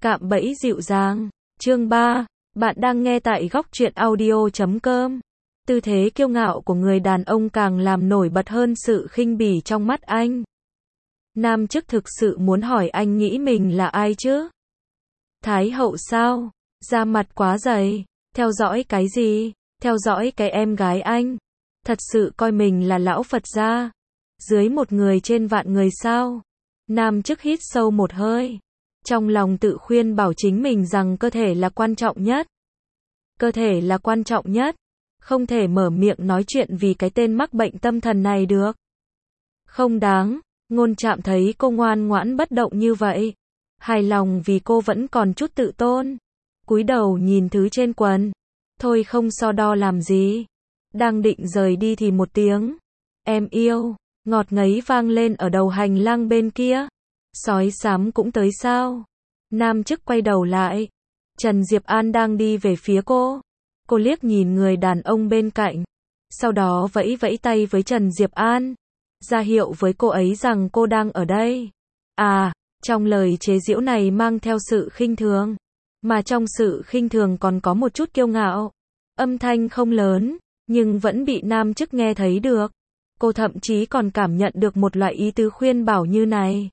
Cạm bẫy dịu dàng. Chương 3. Bạn đang nghe tại góc truyện audio.com. Tư thế kiêu ngạo của người đàn ông càng làm nổi bật hơn sự khinh bỉ trong mắt anh. Nam chức thực sự muốn hỏi anh nghĩ mình là ai chứ? Thái hậu sao? Da mặt quá dày. Theo dõi cái gì? Theo dõi cái em gái anh. Thật sự coi mình là lão Phật gia. Dưới một người trên vạn người sao? Nam chức hít sâu một hơi. Trong lòng tự khuyên bảo chính mình rằng cơ thể là quan trọng nhất. Cơ thể là quan trọng nhất. Không thể mở miệng nói chuyện vì cái tên mắc bệnh tâm thần này được. Không đáng. Ngôn Trạm thấy cô ngoan ngoãn bất động như vậy. Hài lòng vì cô vẫn còn chút tự tôn. Cúi đầu nhìn thứ trên quần. Thôi không so đo làm gì. Đang định rời đi thì một tiếng. Em yêu. Ngọt ngấy vang lên ở đầu hành lang bên kia. Sói xám cũng tới sao? Nam chức quay đầu lại. Trần Diệp An đang đi về phía cô. Cô liếc nhìn người đàn ông bên cạnh. Sau đó vẫy vẫy tay với Trần Diệp An. Ra hiệu với cô ấy rằng cô đang ở đây. À, trong lời chế giễu này mang theo sự khinh thường. Mà trong sự khinh thường còn có một chút kiêu ngạo. Âm thanh không lớn, nhưng vẫn bị nam chức nghe thấy được. Cô thậm chí còn cảm nhận được một loại ý tứ khuyên bảo như này.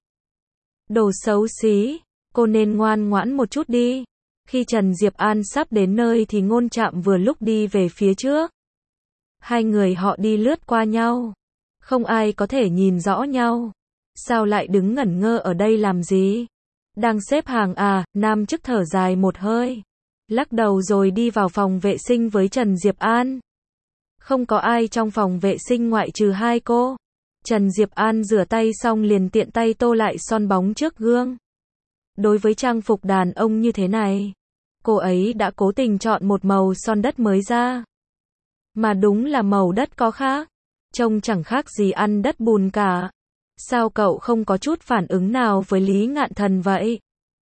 Đồ xấu xí, cô nên ngoan ngoãn một chút đi. Khi Trần Diệp An sắp đến nơi thì Ngôn Trạm vừa lúc đi về phía trước. Hai người họ đi lướt qua nhau. Không ai có thể nhìn rõ nhau. Sao lại đứng ngẩn ngơ ở đây làm gì? Đang xếp hàng à? Nam chức thở dài một hơi. Lắc đầu rồi đi vào phòng vệ sinh với Trần Diệp An. Không có ai trong phòng vệ sinh ngoại trừ hai cô. Trần Diệp An rửa tay xong liền tiện tay tô lại son bóng trước gương. Đối với trang phục đàn ông như thế này, cô ấy đã cố tình chọn một màu son đất mới ra. Mà đúng là màu đất có khác. Trông chẳng khác gì ăn đất bùn cả. Sao cậu không có chút phản ứng nào với Lý Ngạn Thần vậy?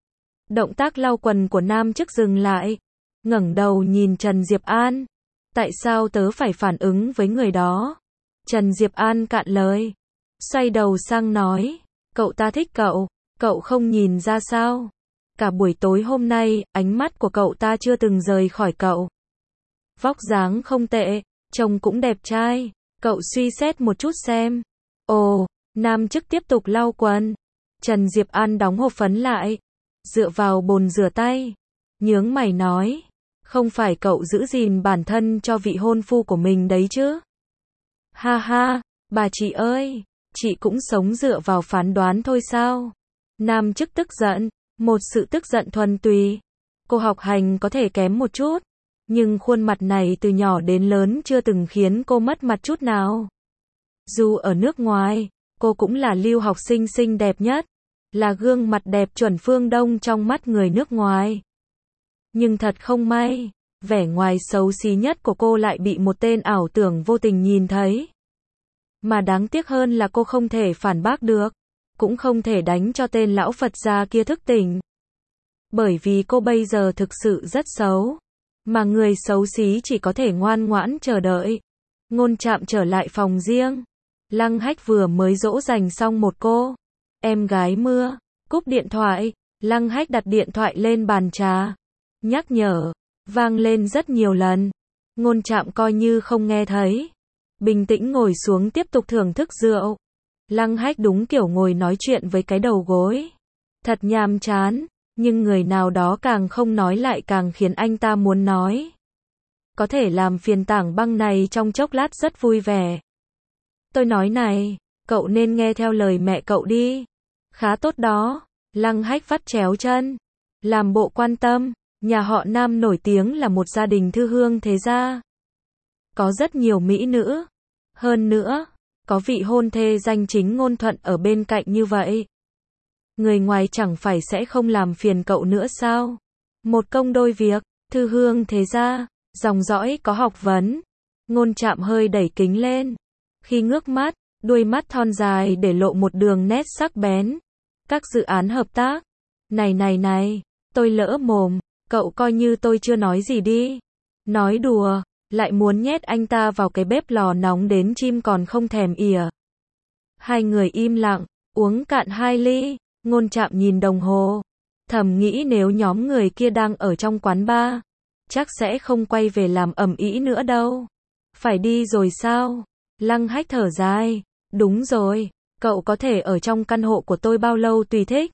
Động tác lau quần của nam chức dừng lại. Ngẩng đầu nhìn Trần Diệp An. Tại sao tớ phải phản ứng với người đó? Trần Diệp An cạn lời. Xoay đầu sang nói. Cậu ta thích cậu. Cậu không nhìn ra sao? Cả buổi tối hôm nay, ánh mắt của cậu ta chưa từng rời khỏi cậu. Vóc dáng không tệ, trông cũng đẹp trai. Cậu suy xét một chút xem. Ồ, nam chức tiếp tục lau quần. Trần Diệp An đóng hộp phấn lại. Dựa vào bồn rửa tay. Nhướng mày nói. Không phải cậu giữ gìn bản thân cho vị hôn phu của mình đấy chứ? Ha ha, bà chị ơi, chị cũng sống dựa vào phán đoán thôi sao? Nam chức tức giận, một sự tức giận thuần túy. Cô học hành có thể kém một chút, nhưng khuôn mặt này từ nhỏ đến lớn chưa từng khiến cô mất mặt chút nào. Dù ở nước ngoài, cô cũng là lưu học sinh xinh đẹp nhất, là gương mặt đẹp chuẩn phương Đông trong mắt người nước ngoài. Nhưng thật không may, vẻ ngoài xấu xí nhất của cô lại bị một tên ảo tưởng vô tình nhìn thấy. Mà đáng tiếc hơn là cô không thể phản bác được, cũng không thể đánh cho tên lão Phật gia kia thức tỉnh. Bởi vì cô bây giờ thực sự rất xấu, mà người xấu xí chỉ có thể ngoan ngoãn chờ đợi. Ngôn Trạm trở lại phòng riêng. Lăng Hách vừa mới dỗ dành xong một cô em gái mưa. Cúp điện thoại, Lăng Hách đặt điện thoại lên bàn trà. Nhắc nhở vang lên rất nhiều lần. Ngôn Trạm coi như không nghe thấy. Bình tĩnh ngồi xuống tiếp tục thưởng thức rượu. Lăng Hách đúng kiểu ngồi nói chuyện với cái đầu gối. Thật nhàm chán, nhưng người nào đó càng không nói lại càng khiến anh ta muốn nói. Có thể làm phiền tảng băng này trong chốc lát rất vui vẻ. Tôi nói này, cậu nên nghe theo lời mẹ cậu đi. Khá tốt đó. Lăng Hách vắt chéo chân. Làm bộ quan tâm. Nhà họ Nam nổi tiếng là một gia đình thư hương thế gia. Có rất nhiều mỹ nữ. Hơn nữa, có vị hôn thê danh chính ngôn thuận ở bên cạnh như vậy. Người ngoài chẳng phải sẽ không làm phiền cậu nữa sao? Một công đôi việc, thư hương thế gia, dòng dõi có học vấn. Ngôn Trạm hơi đẩy kính lên. Khi ngước mắt, đuôi mắt thon dài để lộ một đường nét sắc bén. Các dự án hợp tác. Này, tôi lỡ mồm, cậu coi như tôi chưa nói gì đi. Nói đùa, lại muốn nhét anh ta vào cái bếp lò nóng đến chim còn không thèm ỉa. Hai người im lặng, uống cạn 2 ly. Ngôn Trạm nhìn đồng hồ. Thầm nghĩ nếu nhóm người kia đang ở trong quán bar, chắc sẽ không quay về làm ầm ĩ nữa đâu. Phải đi rồi sao? Lăng Hách thở dài. Đúng rồi, cậu có thể ở trong căn hộ của tôi bao lâu tùy thích.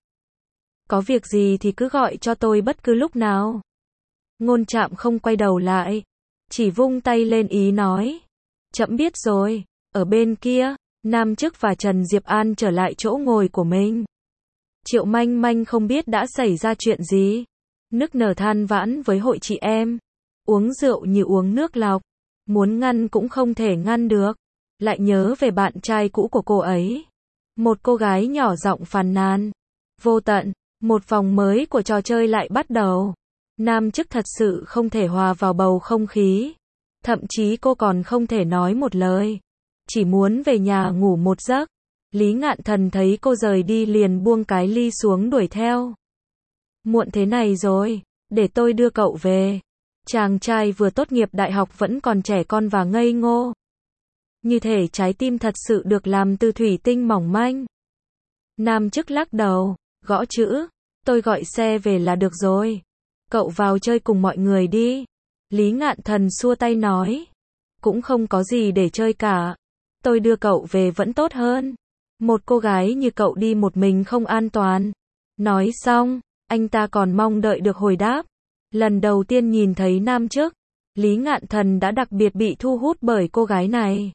Có việc gì thì cứ gọi cho tôi bất cứ lúc nào. Ngôn Trạm không quay đầu lại, chỉ vung tay lên ý nói. Trẫm biết rồi. Ở bên kia, Nam Chức và Trần Diệp An trở lại chỗ ngồi của mình. Triệu Manh Manh không biết đã xảy ra chuyện gì. Nức nở than vãn với hội chị em. Uống rượu như uống nước lọc. Muốn ngăn cũng không thể ngăn được. Lại nhớ về bạn trai cũ của cô ấy. Một cô gái nhỏ giọng phàn nàn. Vô tận, một vòng mới của trò chơi lại bắt đầu. Nam Chức thật sự không thể hòa vào bầu không khí. Thậm chí cô còn không thể nói một lời. Chỉ muốn về nhà ngủ một giấc. Lý Ngạn Thần thấy cô rời đi liền buông cái ly xuống đuổi theo. Muộn thế này rồi, để tôi đưa cậu về. Chàng trai vừa tốt nghiệp đại học vẫn còn trẻ con và ngây ngô. Như thể trái tim thật sự được làm từ thủy tinh mỏng manh. Nam Chức lắc đầu, gõ chữ. Tôi gọi xe về là được rồi. Cậu vào chơi cùng mọi người đi. Lý Ngạn Thần xua tay nói. Cũng không có gì để chơi cả. Tôi đưa cậu về vẫn tốt hơn. Một cô gái như cậu đi một mình không an toàn. Nói xong, anh ta còn mong đợi được hồi đáp. Lần đầu tiên nhìn thấy Nam Chức, Lý Ngạn Thần đã đặc biệt bị thu hút bởi cô gái này.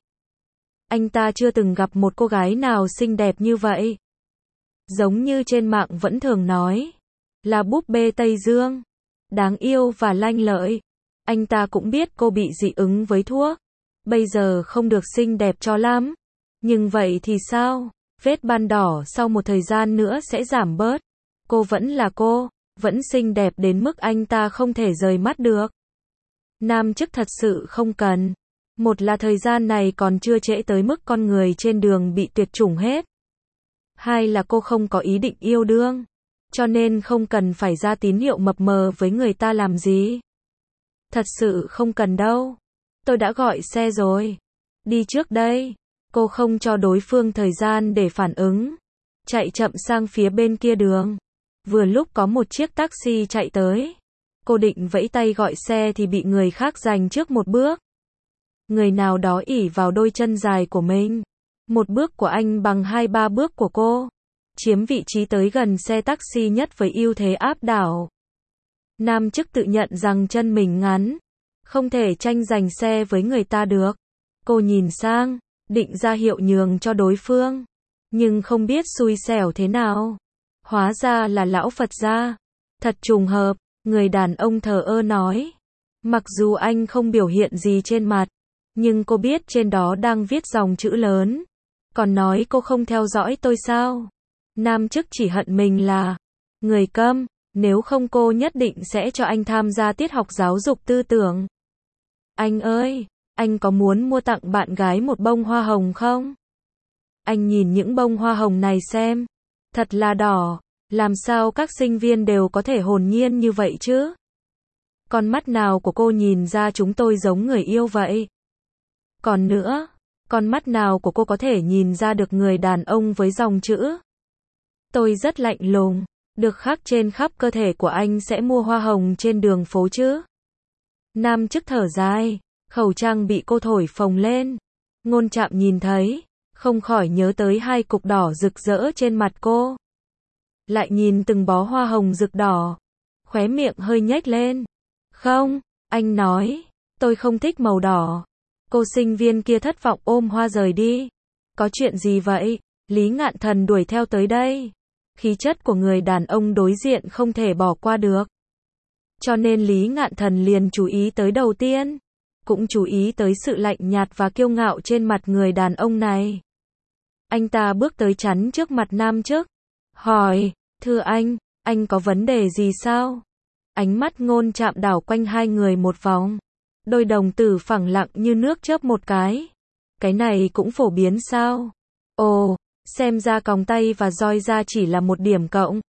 Anh ta chưa từng gặp một cô gái nào xinh đẹp như vậy. Giống như trên mạng vẫn thường nói, là búp bê Tây Dương, đáng yêu và lanh lợi. Anh ta cũng biết cô bị dị ứng với thuốc. Bây giờ không được xinh đẹp cho lắm. Nhưng vậy thì sao? Vết ban đỏ sau một thời gian nữa sẽ giảm bớt. Cô vẫn là cô, vẫn xinh đẹp đến mức anh ta không thể rời mắt được. Nam Chức thật sự không cần. Một là thời gian này còn chưa trễ tới mức con người trên đường bị tuyệt chủng hết. Hai là cô không có ý định yêu đương. Cho nên không cần phải ra tín hiệu mập mờ với người ta làm gì. Thật sự không cần đâu. Tôi đã gọi xe rồi. Đi trước đây. Cô không cho đối phương thời gian để phản ứng. Chạy chậm sang phía bên kia đường. Vừa lúc có một chiếc taxi chạy tới. Cô định vẫy tay gọi xe thì bị người khác giành trước một bước. Người nào đó ỷ vào đôi chân dài của mình. Một bước của anh bằng 2-3 bước của cô. Chiếm vị trí tới gần xe taxi nhất với ưu thế áp đảo. Nam Chức tự nhận rằng chân mình ngắn. Không thể tranh giành xe với người ta được. Cô nhìn sang, định ra hiệu nhường cho đối phương. Nhưng không biết xui xẻo thế nào. Hóa ra là lão Phật gia. Thật trùng hợp, người đàn ông thờ ơ nói. Mặc dù anh không biểu hiện gì trên mặt, nhưng cô biết trên đó đang viết dòng chữ lớn. Còn nói cô không theo dõi tôi sao? Nam Chức chỉ hận mình là người câm, nếu không cô nhất định sẽ cho anh tham gia tiết học giáo dục tư tưởng. Anh ơi, anh có muốn mua tặng bạn gái một bông hoa hồng không? Anh nhìn những bông hoa hồng này xem. Thật là đỏ. Làm sao các sinh viên đều có thể hồn nhiên như vậy chứ? Con mắt nào của cô nhìn ra chúng tôi giống người yêu vậy? Còn nữa, con mắt nào của cô có thể nhìn ra được người đàn ông với dòng chữ? Tôi rất lạnh lùng, được khắc trên khắp cơ thể của anh sẽ mua hoa hồng trên đường phố chứ? Nam Chức thở dài, khẩu trang bị cô thổi phồng lên. Ngôn Trạm nhìn thấy, không khỏi nhớ tới hai cục đỏ rực rỡ trên mặt cô. Lại nhìn từng bó hoa hồng rực đỏ, khóe miệng hơi nhếch lên. Không, anh nói, tôi không thích màu đỏ. Cô sinh viên kia thất vọng ôm hoa rời đi. Có chuyện gì vậy? Lý Ngạn Thần đuổi theo tới đây. Khí chất của người đàn ông đối diện không thể bỏ qua được. Cho nên Lý Ngạn Thần liền chú ý tới đầu tiên. Cũng chú ý tới sự lạnh nhạt và kiêu ngạo trên mặt người đàn ông này. Anh ta bước tới chắn trước mặt Nam Chức. Hỏi, thưa anh có vấn đề gì sao? Ánh mắt Ngôn Trạm đảo quanh hai người một vòng. Đôi đồng tử phẳng lặng như nước chớp một cái. Cái này cũng phổ biến sao? Ồ, xem ra còng tay và roi ra chỉ là một điểm cộng.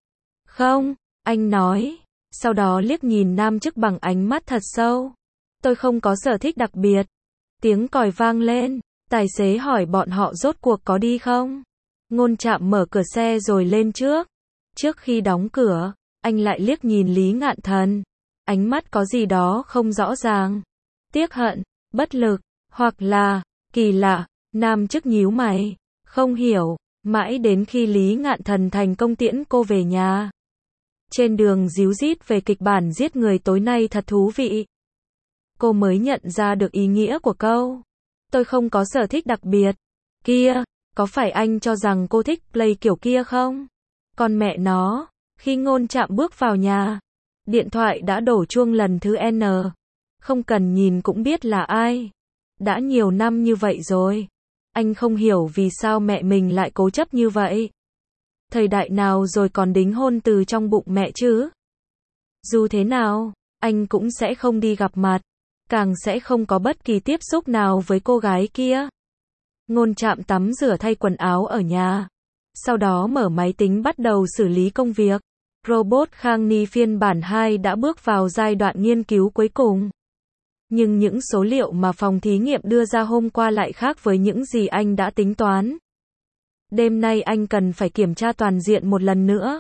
Không, anh nói. Sau đó liếc nhìn Nam Chức bằng ánh mắt thật sâu. Tôi không có sở thích đặc biệt. Tiếng còi vang lên. Tài xế hỏi bọn họ rốt cuộc có đi không? Ngôn Trạm mở cửa xe rồi lên trước. Trước khi đóng cửa, Anh lại liếc nhìn Lý Ngạn Thần. Ánh mắt có gì đó không rõ ràng. Tiếc hận, bất lực, hoặc là, kỳ lạ. Nam chức nhíu mày. Không hiểu. Mãi đến khi Lý Ngạn Thần thành công tiễn cô về nhà. Trên đường díu dít về kịch bản giết người tối nay thật thú vị. Cô mới nhận ra được ý nghĩa của câu. Tôi không có sở thích đặc biệt. Kia, có phải anh cho rằng cô thích play kiểu kia không? Còn mẹ nó, khi Ngôn Trạm bước vào nhà, điện thoại đã đổ chuông lần thứ N. Không cần nhìn cũng biết là ai. Đã nhiều năm như vậy rồi. Anh không hiểu vì sao mẹ mình lại cố chấp như vậy. Thời đại nào rồi còn đính hôn từ trong bụng mẹ chứ? Dù thế nào, anh cũng sẽ không đi gặp mặt. Càng sẽ không có bất kỳ tiếp xúc nào với cô gái kia. Ngôn Trạm tắm rửa thay quần áo ở nhà. Sau đó mở máy tính bắt đầu xử lý công việc. Robot Khang Ni phiên bản 2 đã bước vào giai đoạn nghiên cứu cuối cùng. Nhưng những số liệu mà phòng thí nghiệm đưa ra hôm qua lại khác với những gì anh đã tính toán. Đêm nay anh cần phải kiểm tra toàn diện một lần nữa.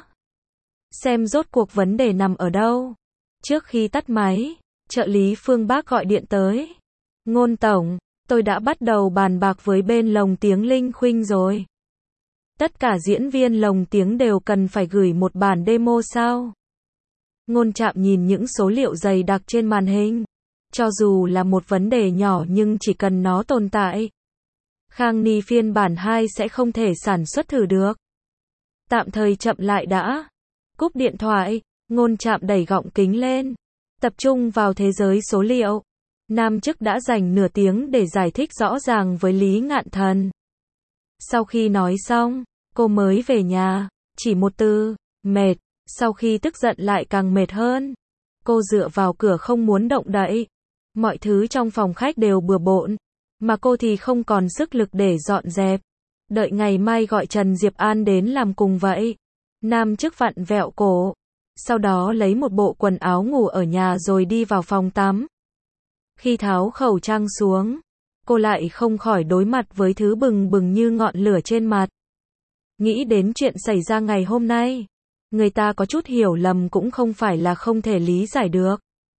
Xem rốt cuộc vấn đề nằm ở đâu. Trước khi tắt máy, trợ lý Phương Bác gọi điện tới. Ngôn tổng, tôi đã bắt đầu bàn bạc với bên lồng tiếng Linh Khuynh rồi. Tất cả diễn viên lồng tiếng đều cần phải gửi một bản demo sao? Ngôn Trạm nhìn những số liệu dày đặc trên màn hình. Cho dù là một vấn đề nhỏ nhưng chỉ cần nó tồn tại, Khang Ni phiên bản 2 sẽ không thể sản xuất thử được. Tạm thời chậm lại đã. Cúp điện thoại, Ngôn Trạm đẩy gọng kính lên. Tập trung vào thế giới số liệu. Nam chức đã dành nửa tiếng để giải thích rõ ràng với Lý Ngạn Thần. Sau khi nói xong, cô mới về nhà. Chỉ một từ, mệt. Sau khi tức giận lại càng mệt hơn. Cô dựa vào cửa không muốn động đậy. Mọi thứ trong phòng khách đều bừa bộn. Mà cô thì không còn sức lực để dọn dẹp. Đợi ngày mai gọi Trần Diệp An đến làm cùng vậy. Nam chức vặn vẹo cổ. Sau đó lấy một bộ quần áo ngủ ở nhà rồi đi vào phòng tắm. Khi tháo khẩu trang xuống, cô lại không khỏi đối mặt với thứ bừng bừng như ngọn lửa trên mặt. Nghĩ đến chuyện xảy ra ngày hôm nay, người ta có chút hiểu lầm cũng không phải là không thể lý giải được.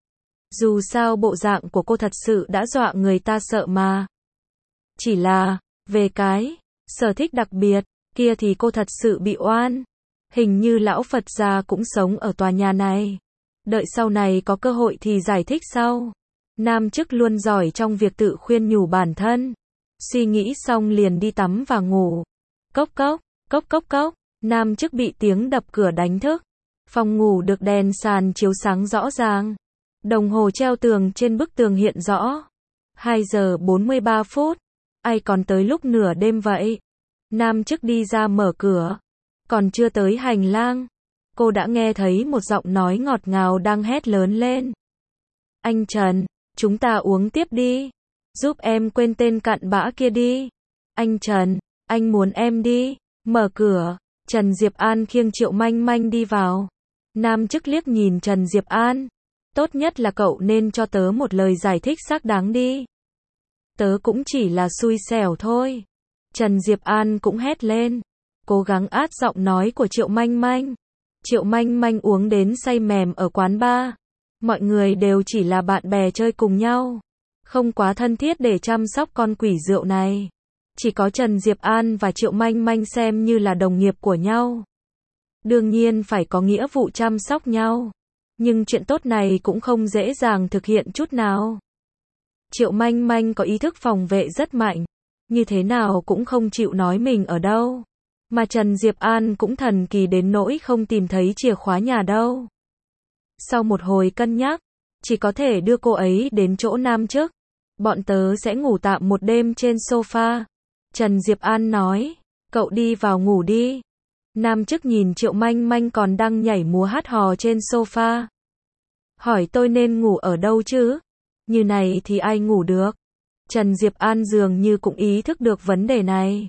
Dù sao bộ dạng của cô thật sự đã dọa người ta sợ mà. Chỉ là, về cái sở thích đặc biệt kia thì cô thật sự bị oan. Hình như lão Phật già cũng sống ở tòa nhà này. Đợi sau này có cơ hội thì giải thích sau. Nam chức luôn giỏi trong việc tự khuyên nhủ bản thân. Suy nghĩ xong liền đi tắm và ngủ. Cốc cốc, cốc cốc cốc. Nam chức bị tiếng đập cửa đánh thức. Phòng ngủ được đèn sàn chiếu sáng rõ ràng. Đồng hồ treo tường trên bức tường hiện rõ. 2 giờ 43 phút. Ai còn tới lúc nửa đêm vậy? Nam chức đi ra mở cửa. Còn chưa tới hành lang, cô đã nghe thấy một giọng nói ngọt ngào đang hét lớn lên. Anh Trần, chúng ta uống tiếp đi. Giúp em quên tên cặn bã kia đi. Anh Trần, anh muốn em đi. Mở cửa, Trần Diệp An khiêng Triệu Manh Manh đi vào. Nam chức liếc nhìn Trần Diệp An. Tốt nhất là cậu nên cho tớ một lời giải thích xác đáng đi. Tớ cũng chỉ là xui xẻo thôi. Trần Diệp An cũng hét lên. Cố gắng át giọng nói của Triệu Manh Manh. Triệu Manh Manh uống đến say mềm ở quán bar. Mọi người đều chỉ là bạn bè chơi cùng nhau. Không quá thân thiết để chăm sóc con quỷ rượu này. Chỉ có Trần Diệp An và Triệu Manh Manh xem như là đồng nghiệp của nhau. Đương nhiên phải có nghĩa vụ chăm sóc nhau. Nhưng chuyện tốt này cũng không dễ dàng thực hiện chút nào. Triệu Manh Manh có ý thức phòng vệ rất mạnh. Như thế nào cũng không chịu nói mình ở đâu. Mà Trần Diệp An cũng thần kỳ đến nỗi không tìm thấy chìa khóa nhà đâu. Sau một hồi cân nhắc, chỉ có thể đưa cô ấy đến chỗ Nam chức. Bọn tớ sẽ ngủ tạm một đêm trên sofa. Trần Diệp An nói, cậu đi vào ngủ đi. Nam chức nhìn Triệu Manh Manh còn đang nhảy múa hát hò trên sofa. Hỏi tôi nên ngủ ở đâu chứ? Như này thì ai ngủ được? Trần Diệp An dường như cũng ý thức được vấn đề này.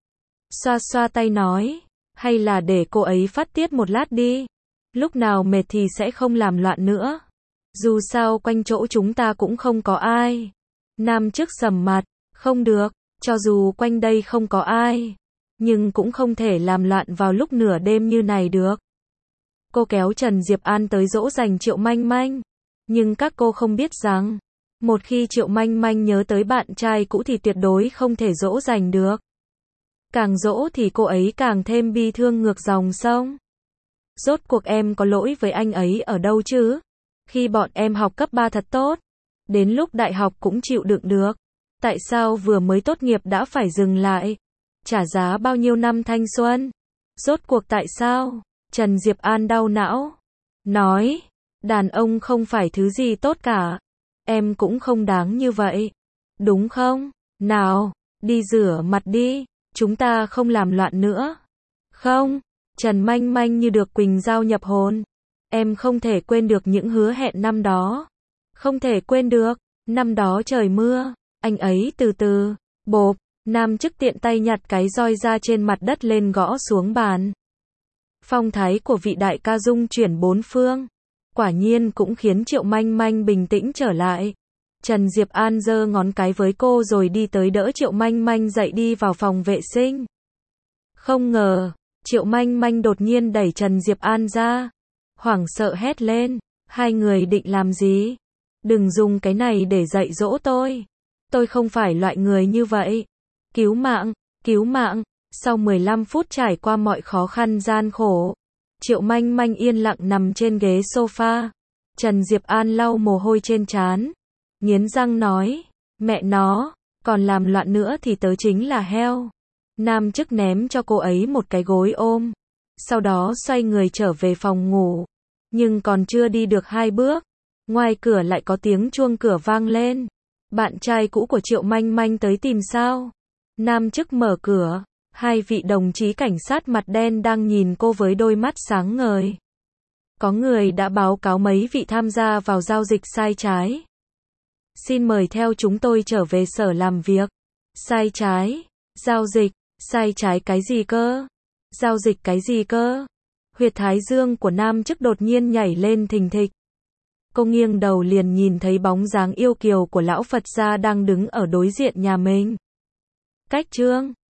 Xoa xoa tay nói, hay là để cô ấy phát tiết một lát đi. Lúc nào mệt thì sẽ không làm loạn nữa. Dù sao quanh chỗ chúng ta cũng không có ai. Nam chức sầm mặt, không được, cho dù quanh đây không có ai. Nhưng cũng không thể làm loạn vào lúc nửa đêm như này được. Cô kéo Trần Diệp An tới dỗ dành Triệu Manh Manh. Nhưng các cô không biết rằng, một khi Triệu Manh Manh nhớ tới bạn trai cũ thì tuyệt đối không thể dỗ dành được. Càng dỗ thì cô ấy càng thêm bi thương ngược dòng sông. Rốt cuộc em có lỗi với anh ấy ở đâu chứ? Khi bọn em học cấp 3 thật tốt, đến lúc đại học cũng chịu đựng được. Tại sao vừa mới tốt nghiệp đã phải dừng lại? Trả giá bao nhiêu năm thanh xuân? Rốt cuộc tại sao? Trần Diệp An đau não. Nói, đàn ông không phải thứ gì tốt cả. Em cũng không đáng như vậy. Đúng không? Nào, đi rửa mặt đi. Chúng ta không làm loạn nữa. Không, Trần Manh Manh như được Quỳnh Giao nhập hồn. Em không thể quên được những hứa hẹn năm đó. Không thể quên được. Năm đó trời mưa, anh ấy từ từ, bộp, Nam Chức tiện tay nhặt cái roi ra trên mặt đất lên gõ xuống bàn. Phong thái của vị đại ca dung chuyển bốn phương. Quả nhiên cũng khiến Triệu Manh Manh bình tĩnh trở lại. Trần Diệp An giơ ngón cái với cô rồi đi tới đỡ Triệu Manh Manh dậy đi vào phòng vệ sinh. Không ngờ, Triệu Manh Manh đột nhiên đẩy Trần Diệp An ra. Hoảng sợ hét lên, hai người định làm gì? Đừng dùng cái này để dạy dỗ tôi. Tôi không phải loại người như vậy. Cứu mạng, cứu mạng. Sau 15 phút trải qua mọi khó khăn gian khổ, Triệu Manh Manh yên lặng nằm trên ghế sofa. Trần Diệp An lau mồ hôi trên trán, nghiến răng nói, mẹ nó, còn làm loạn nữa thì tớ chính là heo. Nam Chức ném cho cô ấy một cái gối ôm, sau đó xoay người trở về phòng ngủ. Nhưng còn chưa đi được 2 bước, ngoài cửa lại có tiếng chuông cửa vang lên. Bạn trai cũ của Triệu Manh Manh tới tìm sao? Nam Chức mở cửa, hai vị đồng chí cảnh sát mặt đen đang nhìn cô với đôi mắt sáng ngời. Có người đã báo cáo mấy vị tham gia vào giao dịch sai trái. Xin mời theo chúng tôi trở về sở làm việc. Sai trái? Giao dịch? Sai trái cái gì cơ? Giao dịch cái gì cơ? Huyệt thái dương của Nam Chức đột nhiên nhảy lên thình thịch. Cô nghiêng đầu liền nhìn thấy bóng dáng yêu kiều của lão Phật gia đang đứng ở đối diện nhà mình. Cách Trương